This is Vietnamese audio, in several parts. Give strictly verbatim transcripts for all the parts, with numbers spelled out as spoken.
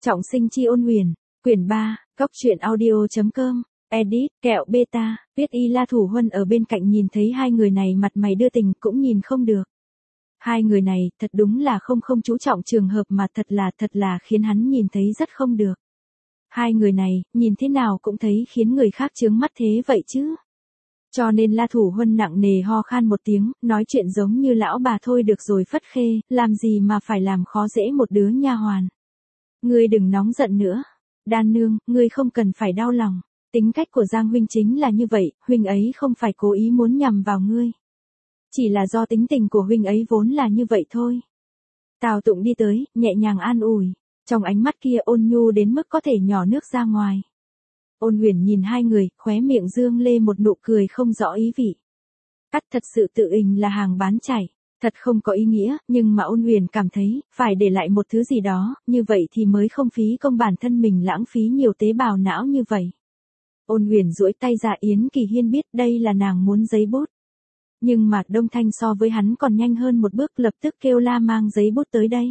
Trọng sinh chi ôn huyền, quyển ba, góc truyện audio.com, edit, kẹo beta, viết y La Thủ Huân ở bên cạnh nhìn thấy hai người này mặt mày đưa tình cũng nhìn không được. Hai người này, thật đúng là không không chú trọng trường hợp mà thật là thật là khiến hắn nhìn thấy rất không được. Hai người này, nhìn thế nào cũng thấy khiến người khác chướng mắt thế vậy chứ. Cho nên La Thủ Huân nặng nề ho khan một tiếng, nói chuyện giống như lão bà thôi được rồi Phất Khê, làm gì mà phải làm khó dễ một đứa nha hoàn. Ngươi đừng nóng giận nữa. Đan nương, ngươi không cần phải đau lòng. Tính cách của Giang huynh chính là như vậy, huynh ấy không phải cố ý muốn nhằm vào ngươi. Chỉ là do tính tình của huynh ấy vốn là như vậy thôi. Tào Tụng đi tới, nhẹ nhàng an ủi. Trong ánh mắt kia ôn nhu đến mức có thể nhỏ nước ra ngoài. Ôn huyền nhìn hai người, khóe miệng dương lên một nụ cười không rõ ý vị. Cắt thật sự tự hình là hàng bán chảy. Thật không có ý nghĩa, nhưng mà ôn huyền cảm thấy, phải để lại một thứ gì đó, như vậy thì mới không phí công bản thân mình lãng phí nhiều tế bào não như vậy. Ôn huyền duỗi tay ra Yến Kỳ Hiên biết đây là nàng muốn giấy bút. Nhưng mà Đông Thanh so với hắn còn nhanh hơn một bước lập tức kêu la mang giấy bút tới đây.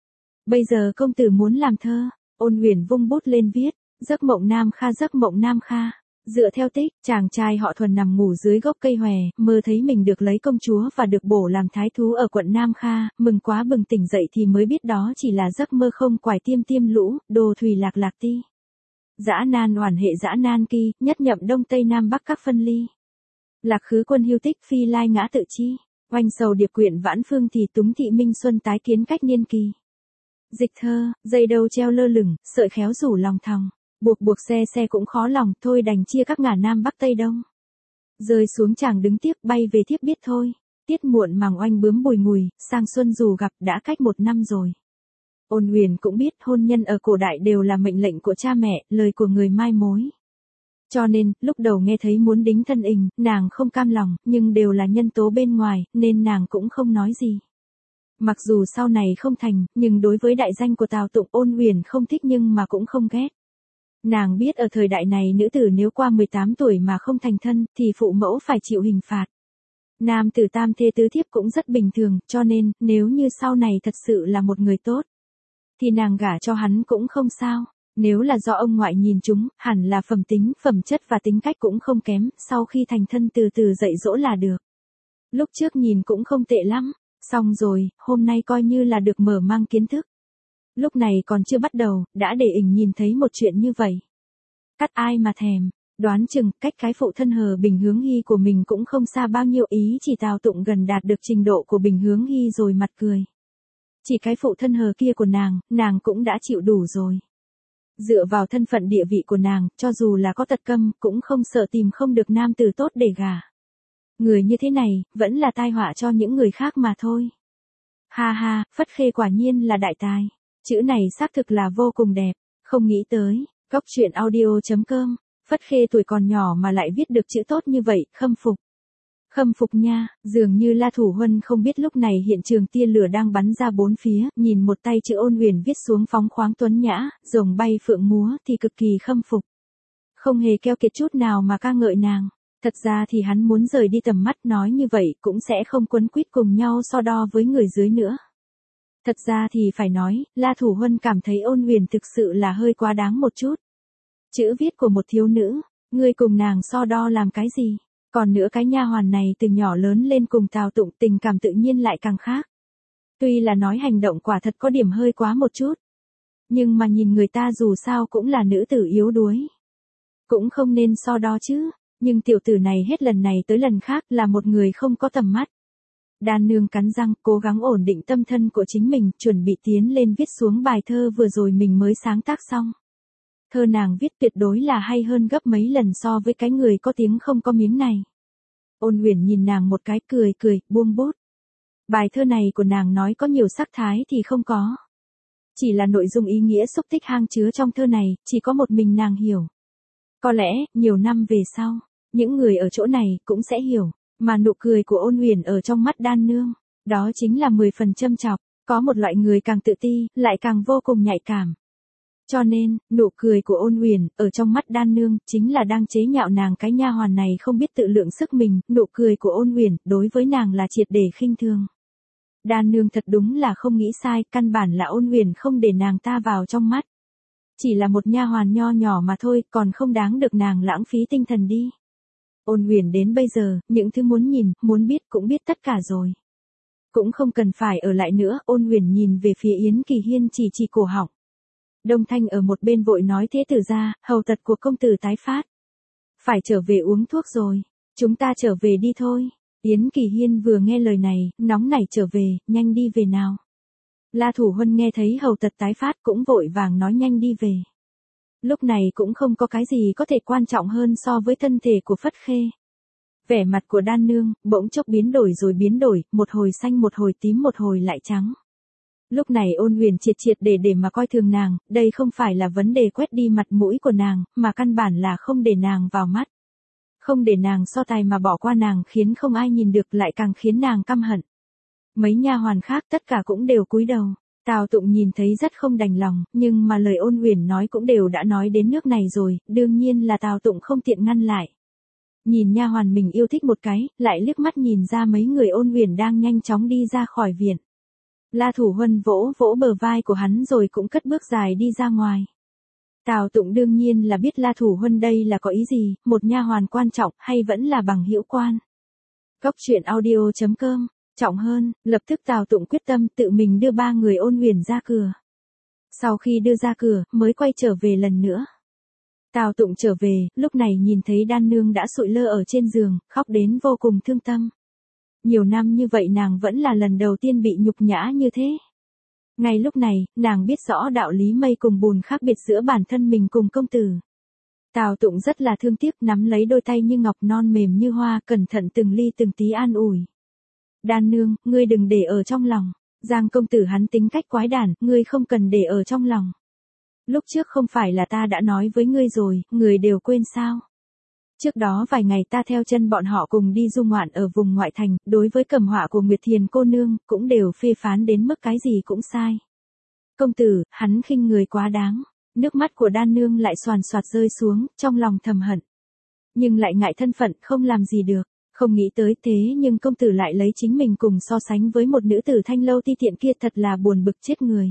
Bây giờ công tử muốn làm thơ, ôn huyền vung bút lên viết, giấc mộng Nam Kha giấc mộng Nam Kha. Dựa theo tích, chàng trai họ Thuần nằm ngủ dưới gốc cây hòe, mơ thấy mình được lấy công chúa và được bổ làm thái thú ở quận Nam Kha, mừng quá bừng tỉnh dậy thì mới biết đó chỉ là giấc mơ không quải tiêm tiêm lũ, đồ thủy lạc lạc ti. Dã nan hoàn hệ dã nan kỳ, nhất nhậm đông tây nam bắc các phân ly. Lạc khứ quân hưu tích phi lai ngã tự chi, oanh sầu điệp quyện vãn phương thì túng thị minh xuân tái kiến cách niên kỳ. Dịch thơ, dây đầu treo lơ lửng, sợi khéo rủ lòng thòng. Buộc buộc xe xe cũng khó lòng, thôi đành chia các ngả Nam Bắc Tây Đông. Rơi xuống chàng đứng tiếp bay về tiếp biết thôi. Tiết muộn màng oanh bướm bùi ngùi, sang xuân dù gặp đã cách một năm rồi. Ôn huyền cũng biết hôn nhân ở cổ đại đều là mệnh lệnh của cha mẹ, lời của người mai mối. Cho nên, lúc đầu nghe thấy muốn đính thân hình, nàng không cam lòng, nhưng đều là nhân tố bên ngoài, nên nàng cũng không nói gì. Mặc dù sau này không thành, nhưng đối với đại danh của Tào Tụng ôn huyền không thích nhưng mà cũng không ghét. Nàng biết ở thời đại này nữ tử nếu qua mười tám tuổi mà không thành thân thì phụ mẫu phải chịu hình phạt. Nam tử tam thê tứ thiếp cũng rất bình thường, cho nên nếu như sau này thật sự là một người tốt thì nàng gả cho hắn cũng không sao. Nếu là do ông ngoại nhìn chúng, hẳn là phẩm tính, phẩm chất và tính cách cũng không kém, sau khi thành thân từ từ dạy dỗ là được. Lúc trước nhìn cũng không tệ lắm, xong rồi, hôm nay coi như là được mở mang kiến thức. Lúc này còn chưa bắt đầu, đã để ỉnh nhìn thấy một chuyện như vậy. Cắt ai mà thèm, đoán chừng cách cái phụ thân Hờ Bình Hướng Hy của mình cũng không xa bao nhiêu ý chỉ Tào Tụng gần đạt được trình độ của Bình Hướng Hy rồi mặt cười. Chỉ cái phụ thân Hờ kia của nàng, nàng cũng đã chịu đủ rồi. Dựa vào thân phận địa vị của nàng, cho dù là có tật câm, cũng không sợ tìm không được nam tử tốt để gả. Người như thế này, vẫn là tai họa cho những người khác mà thôi. Ha ha, Phất Khê quả nhiên là đại tài. Chữ này xác thực là vô cùng đẹp, không nghĩ tới, góc truyện audio.com, Phất Khê tuổi còn nhỏ mà lại viết được chữ tốt như vậy, khâm phục. Khâm phục nha, dường như La Thủ Huân không biết lúc này hiện trường tia lửa đang bắn ra bốn phía, nhìn một tay chữ ôn huyền viết xuống phóng khoáng tuấn nhã, rồng bay phượng múa thì cực kỳ khâm phục. Không hề keo kiệt chút nào mà ca ngợi nàng. Thật ra thì hắn muốn rời đi tầm mắt nói như vậy cũng sẽ không quấn quýt cùng nhau so đo với người dưới nữa. Thật ra thì phải nói, La Thủ Huân cảm thấy ôn huyền thực sự là hơi quá đáng một chút. Chữ viết của một thiếu nữ, ngươi cùng nàng so đo làm cái gì? Còn nữa cái nha hoàn này từ nhỏ lớn lên cùng Tào Tụng tình cảm tự nhiên lại càng khác. Tuy là nói hành động quả thật có điểm hơi quá một chút. Nhưng mà nhìn người ta dù sao cũng là nữ tử yếu đuối. Cũng không nên so đo chứ, nhưng tiểu tử này hết lần này tới lần khác là một người không có tầm mắt. Đan nương cắn răng, cố gắng ổn định tâm thân của chính mình, chuẩn bị tiến lên viết xuống bài thơ vừa rồi mình mới sáng tác xong. Thơ nàng viết tuyệt đối là hay hơn gấp mấy lần so với cái người có tiếng không có miếng này. Ôn huyền nhìn nàng một cái cười cười, buông bút. Bài thơ này của nàng nói có nhiều sắc thái thì không có. Chỉ là nội dung ý nghĩa xúc tích hang chứa trong thơ này, chỉ có một mình nàng hiểu. Có lẽ, nhiều năm về sau, những người ở chỗ này cũng sẽ hiểu. Mà nụ cười của ôn huyền ở trong mắt đan nương, đó chính là mười phần châm chọc, có một loại người càng tự ti, lại càng vô cùng nhạy cảm. Cho nên, nụ cười của ôn huyền, ở trong mắt đan nương, chính là đang chế nhạo nàng cái nha hoàn này không biết tự lượng sức mình, nụ cười của ôn huyền, đối với nàng là triệt để khinh thường. Đan nương thật đúng là không nghĩ sai, căn bản là ôn huyền không để nàng ta vào trong mắt. Chỉ là một nha hoàn nho nhỏ mà thôi, còn không đáng được nàng lãng phí tinh thần đi. Ôn Uyển đến bây giờ, những thứ muốn nhìn, muốn biết cũng biết tất cả rồi. Cũng không cần phải ở lại nữa, Ôn Uyển nhìn về phía Yến Kỳ Hiên chỉ chỉ cổ họng. Đông Thanh ở một bên vội nói thế tử ra, hầu tật của công tử tái phát. Phải trở về uống thuốc rồi, chúng ta trở về đi thôi. Yến Kỳ Hiên vừa nghe lời này, nóng nảy trở về, nhanh đi về nào. La Thủ Huân nghe thấy hầu tật tái phát cũng vội vàng nói nhanh đi về. Lúc này cũng không có cái gì có thể quan trọng hơn so với thân thể của Phất Khê. Vẻ mặt của Đan Nương, bỗng chốc biến đổi rồi biến đổi, một hồi xanh một hồi tím một hồi lại trắng. Lúc này Ôn Uyển triệt triệt để để mà coi thường nàng, đây không phải là vấn đề quét đi mặt mũi của nàng, mà căn bản là không để nàng vào mắt. Không để nàng so tài mà bỏ qua nàng khiến không ai nhìn được lại càng khiến nàng căm hận. Mấy nha hoàn khác tất cả cũng đều cúi đầu. Tào Tụng nhìn thấy rất không đành lòng, nhưng mà lời Ôn Uyển nói cũng đều đã nói đến nước này rồi, đương nhiên là Tào Tụng không tiện ngăn lại. Nhìn nha hoàn mình yêu thích một cái, lại liếc mắt nhìn ra mấy người Ôn Uyển đang nhanh chóng đi ra khỏi viện. La Thủ Huân vỗ vỗ bờ vai của hắn rồi cũng cất bước dài đi ra ngoài. Tào Tụng đương nhiên là biết La Thủ Huân đây là có ý gì, một nha hoàn quan trọng hay vẫn là bằng hữu quan. Cốc truyện audio chấm com, trọng hơn, lập tức Tào Tụng quyết tâm tự mình đưa ba người Ôn Uyển ra cửa. Sau khi đưa ra cửa, mới quay trở về lần nữa. Tào Tụng trở về, lúc này nhìn thấy Đan Nương đã sụi lơ ở trên giường, khóc đến vô cùng thương tâm. Nhiều năm như vậy nàng vẫn là lần đầu tiên bị nhục nhã như thế. Ngay lúc này, nàng biết rõ đạo lý mây cùng bùn khác biệt giữa bản thân mình cùng công tử. Tào Tụng rất là thương tiếc nắm lấy đôi tay như ngọc non mềm như hoa, cẩn thận từng ly từng tí an ủi. Đan Nương, ngươi đừng để ở trong lòng. Giang công tử hắn tính cách quái đản, ngươi không cần để ở trong lòng. Lúc trước không phải là ta đã nói với ngươi rồi, người đều quên sao. Trước đó vài ngày ta theo chân bọn họ cùng đi du ngoạn ở vùng ngoại thành, đối với cầm họa của Nguyệt Thiền cô nương, cũng đều phê phán đến mức cái gì cũng sai. Công tử, hắn khinh người quá đáng. Nước mắt của Đan Nương lại xoàn xoạt rơi xuống, trong lòng thầm hận. Nhưng lại ngại thân phận, không làm gì được. Không nghĩ tới thế nhưng công tử lại lấy chính mình cùng so sánh với một nữ tử thanh lâu ti tiện kia, thật là buồn bực chết người.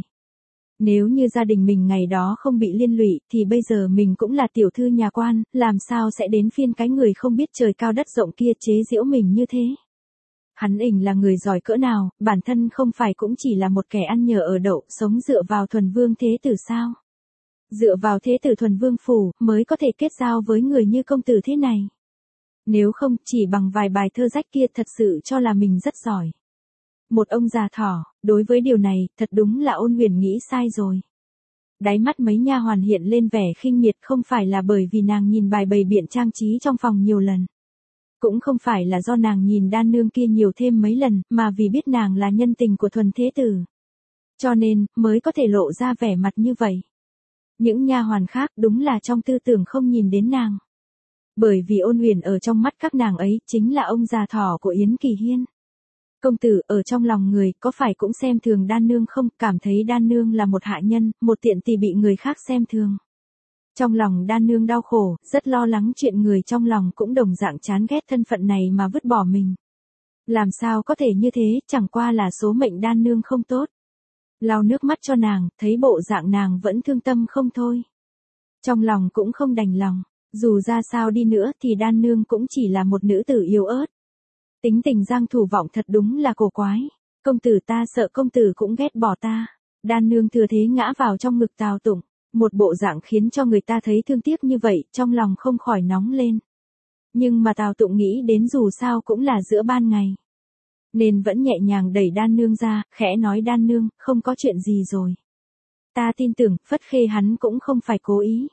Nếu như gia đình mình ngày đó không bị liên lụy, thì bây giờ mình cũng là tiểu thư nhà quan, làm sao sẽ đến phiên cái người không biết trời cao đất rộng kia chế giễu mình như thế. Hắn ỉnh là người giỏi cỡ nào, bản thân không phải cũng chỉ là một kẻ ăn nhờ ở đậu, sống dựa vào thuần vương thế tử sao. Dựa vào thế tử thuần vương phủ, mới có thể kết giao với người như công tử thế này. Nếu không, chỉ bằng vài bài thơ rách kia thật sự cho là mình rất giỏi. Một ông già thỏ, đối với điều này, thật đúng là Ôn Uyển nghĩ sai rồi. Đáy mắt mấy nha hoàn hiện lên vẻ khinh miệt, không phải là bởi vì nàng nhìn bài bày biện trang trí trong phòng nhiều lần. Cũng không phải là do nàng nhìn Đan Nương kia nhiều thêm mấy lần, mà vì biết nàng là nhân tình của thuần thế tử. Cho nên, mới có thể lộ ra vẻ mặt như vậy. Những nha hoàn khác đúng là trong tư tưởng không nhìn đến nàng. Bởi vì Ôn Uyển ở trong mắt các nàng ấy, chính là ông già thỏ của Yến Kỳ Hiên. Công tử, ở trong lòng người, có phải cũng xem thường Đan Nương không, cảm thấy Đan Nương là một hạ nhân, một tiện tỳ bị người khác xem thường. Trong lòng Đan Nương đau khổ, rất lo lắng chuyện người trong lòng cũng đồng dạng chán ghét thân phận này mà vứt bỏ mình. Làm sao có thể như thế, chẳng qua là số mệnh Đan Nương không tốt. Lau nước mắt cho nàng, thấy bộ dạng nàng vẫn thương tâm không thôi. Trong lòng cũng không đành lòng, dù ra sao đi nữa thì Đan Nương cũng chỉ là một nữ tử yếu ớt. Tính tình Giang Thủ Vọng thật đúng là cổ quái. Công tử, ta sợ công tử cũng ghét bỏ ta. Đan Nương thừa thế ngã vào trong ngực Tào Tụng. Một bộ dạng khiến cho người ta thấy thương tiếc như vậy, trong lòng không khỏi nóng lên. Nhưng mà Tào Tụng nghĩ đến dù sao cũng là giữa ban ngày. Nên vẫn nhẹ nhàng đẩy Đan Nương ra, khẽ nói Đan Nương, không có chuyện gì rồi. Ta tin tưởng, Phất Khê hắn cũng không phải cố ý.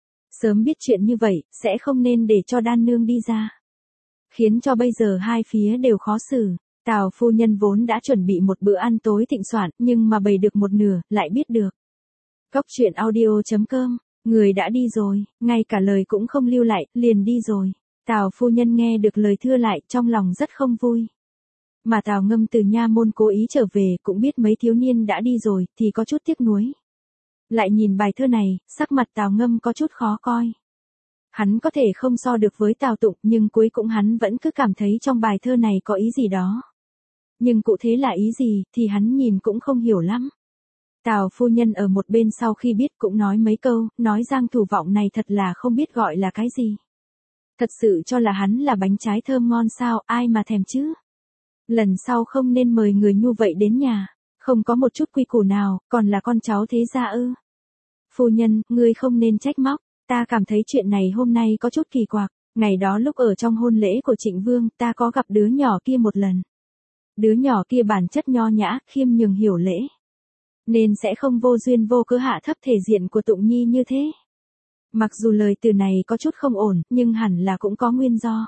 Sớm biết chuyện như vậy, sẽ không nên để cho Đan Nương đi ra. Khiến cho bây giờ hai phía đều khó xử. Tào phu nhân vốn đã chuẩn bị một bữa ăn tối thịnh soạn, nhưng mà bày được một nửa, lại biết được. Cốc truyện audio chấm com, người đã đi rồi, ngay cả lời cũng không lưu lại, liền đi rồi. Tào phu nhân nghe được lời thưa lại, trong lòng rất không vui. Mà Tào Ngâm từ nha môn cố ý trở về, cũng biết mấy thiếu niên đã đi rồi, thì có chút tiếc nuối. Lại nhìn bài thơ này, sắc mặt Tào Ngâm có chút khó coi. Hắn có thể không so được với Tào Tụng, nhưng cuối cùng hắn vẫn cứ cảm thấy trong bài thơ này có ý gì đó. Nhưng cụ thể là ý gì, thì hắn nhìn cũng không hiểu lắm. Tào phu nhân ở một bên sau khi biết cũng nói mấy câu, nói Giang Thủ Vọng này thật là không biết gọi là cái gì. Thật sự cho là hắn là bánh trái thơm ngon sao, ai mà thèm chứ. Lần sau không nên mời người như vậy đến nhà, không có một chút quy củ nào, còn là con cháu thế gia ư. Phu nhân, ngươi không nên trách móc, ta cảm thấy chuyện này hôm nay có chút kỳ quặc, ngày đó lúc ở trong hôn lễ của Trịnh Vương ta có gặp đứa nhỏ kia một lần. Đứa nhỏ kia bản chất nho nhã, khiêm nhường hiểu lễ. Nên sẽ không vô duyên vô cớ hạ thấp thể diện của Tụng Nhi như thế. Mặc dù lời từ này có chút không ổn, nhưng hẳn là cũng có nguyên do.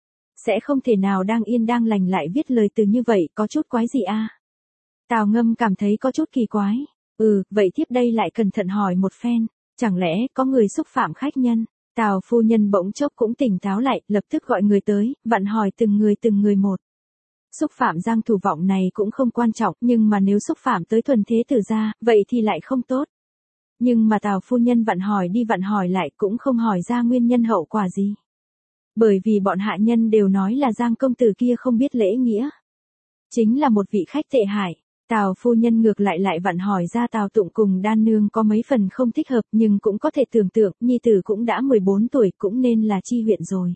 Sẽ không thể nào đang yên đang lành lại viết lời từ như vậy, có chút quái gì a? Tào Ngâm cảm thấy có chút kỳ quái. Ừ, vậy tiếp đây lại cẩn thận hỏi một phen, chẳng lẽ có người xúc phạm khách nhân? Tào phu nhân bỗng chốc cũng tỉnh táo lại, lập tức gọi người tới, vặn hỏi từng người từng người một. Xúc phạm Giang Thủ Vọng này cũng không quan trọng, nhưng mà nếu xúc phạm tới thuần thế tử gia, vậy thì lại không tốt. Nhưng mà Tào phu nhân vặn hỏi đi vặn hỏi lại cũng không hỏi ra nguyên nhân hậu quả gì. Bởi vì bọn hạ nhân đều nói là Giang công tử kia không biết lễ nghĩa. Chính là một vị khách tệ hại. Tào phu nhân ngược lại lại vặn hỏi ra Tào Tụng cùng Đan Nương có mấy phần không thích hợp, nhưng cũng có thể tưởng tượng, nhi tử cũng đã mười bốn tuổi, cũng nên là chi huyện rồi.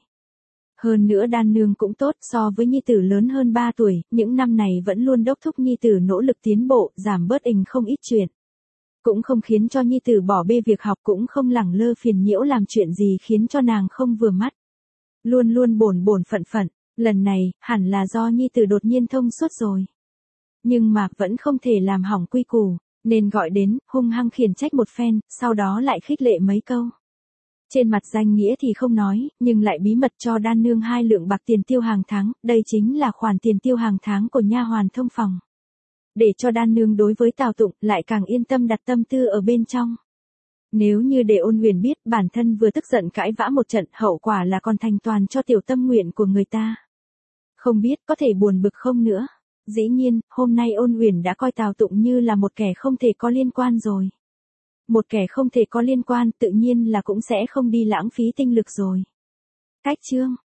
Hơn nữa Đan Nương cũng tốt, so với nhi tử lớn hơn ba tuổi, những năm này vẫn luôn đốc thúc nhi tử nỗ lực tiến bộ, giảm bớt ình không ít chuyện. Cũng không khiến cho nhi tử bỏ bê việc học, cũng không lẳng lơ phiền nhiễu làm chuyện gì khiến cho nàng không vừa mắt. Luôn luôn bổn bổn phận phận, lần này, hẳn là do nhi tử đột nhiên thông suốt rồi. Nhưng mà vẫn không thể làm hỏng quy củ, nên gọi đến, hung hăng khiển trách một phen, sau đó lại khích lệ mấy câu. Trên mặt danh nghĩa thì không nói, nhưng lại bí mật cho Đan Nương hai lượng bạc tiền tiêu hàng tháng, đây chính là khoản tiền tiêu hàng tháng của nha hoàn thông phòng. Để cho Đan Nương đối với Tào Tụng lại càng yên tâm đặt tâm tư ở bên trong. Nếu như để Ôn Huyền biết bản thân vừa tức giận cãi vã một trận, hậu quả là còn thành toàn cho tiểu tâm nguyện của người ta. Không biết có thể buồn bực không nữa. Dĩ nhiên, hôm nay Ôn Huyền đã coi Tào Tụng như là một kẻ không thể có liên quan rồi. Một kẻ không thể có liên quan tự nhiên là cũng sẽ không đi lãng phí tinh lực rồi. Cách chương